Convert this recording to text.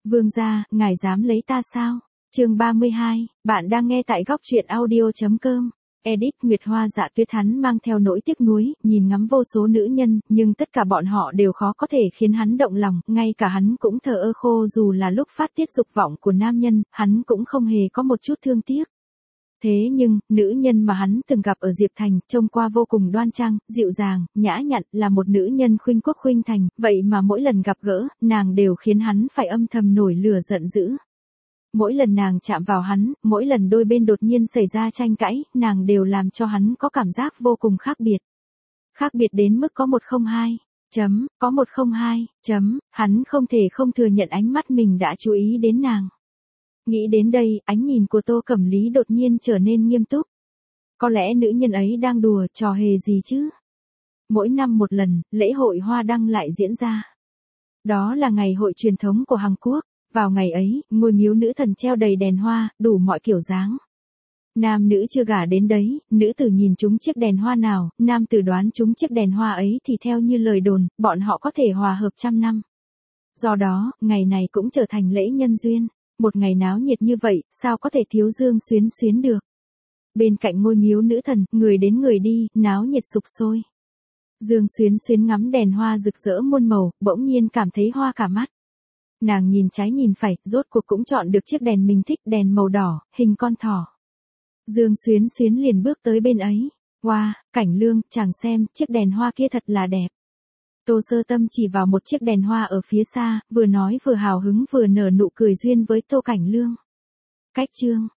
Vương gia, ngài dám lấy ta sao? Chương 32, bạn đang nghe tại góc truyện audio.com. Edit Nguyệt Hoa Dạ Tuyết hắn mang theo nỗi tiếc nuối, nhìn ngắm vô số nữ nhân, nhưng tất cả bọn họ đều khó có thể khiến hắn động lòng, ngay cả hắn cũng thờ ơ khô dù là lúc phát tiết dục vọng của nam nhân, hắn cũng không hề có một chút thương tiếc. Thế nhưng, nữ nhân mà hắn từng gặp ở Diệp Thành, trông qua vô cùng đoan trang, dịu dàng, nhã nhặn, là một nữ nhân khuynh quốc khuynh thành, vậy mà mỗi lần gặp gỡ, nàng đều khiến hắn phải âm thầm nổi lửa giận dữ. Mỗi lần nàng chạm vào hắn, mỗi lần đôi bên đột nhiên xảy ra tranh cãi, nàng đều làm cho hắn có cảm giác vô cùng khác biệt. Khác biệt đến mức có 102. Có 102. Hắn không thể không thừa nhận ánh mắt mình đã chú ý đến nàng. Nghĩ đến đây, ánh nhìn của Tô Cẩm Lý đột nhiên trở nên nghiêm túc. Có lẽ nữ nhân ấy đang đùa trò hề gì chứ? Mỗi năm một lần, lễ hội hoa đăng lại diễn ra. Đó là ngày hội truyền thống của Hàn Quốc. Vào ngày ấy, ngôi miếu nữ thần treo đầy đèn hoa, đủ mọi kiểu dáng. Nam nữ chưa gả đến đấy, nữ tử nhìn trúng chiếc đèn hoa nào, nam tử đoán trúng chiếc đèn hoa ấy thì theo như lời đồn, bọn họ có thể hòa hợp 100 năm. Do đó, ngày này cũng trở thành lễ nhân duyên. Một ngày náo nhiệt như vậy, sao có thể thiếu Dương Xuyến Xuyến được. Bên cạnh ngôi miếu nữ thần, người đến người đi, náo nhiệt sục sôi. Dương Xuyến Xuyến ngắm đèn hoa rực rỡ muôn màu, bỗng nhiên cảm thấy hoa cả mắt. Nàng nhìn trái nhìn phải, rốt cuộc cũng chọn được chiếc đèn mình thích, đèn màu đỏ, hình con thỏ. Dương Xuyến Xuyến liền bước tới bên ấy. Wow, Cảnh Lương, chàng xem, chiếc đèn hoa kia thật là đẹp. Tô Sơ Tâm chỉ vào một chiếc đèn hoa ở phía xa, vừa nói vừa hào hứng vừa nở nụ cười duyên với Tô Cảnh Lương. Cách chương,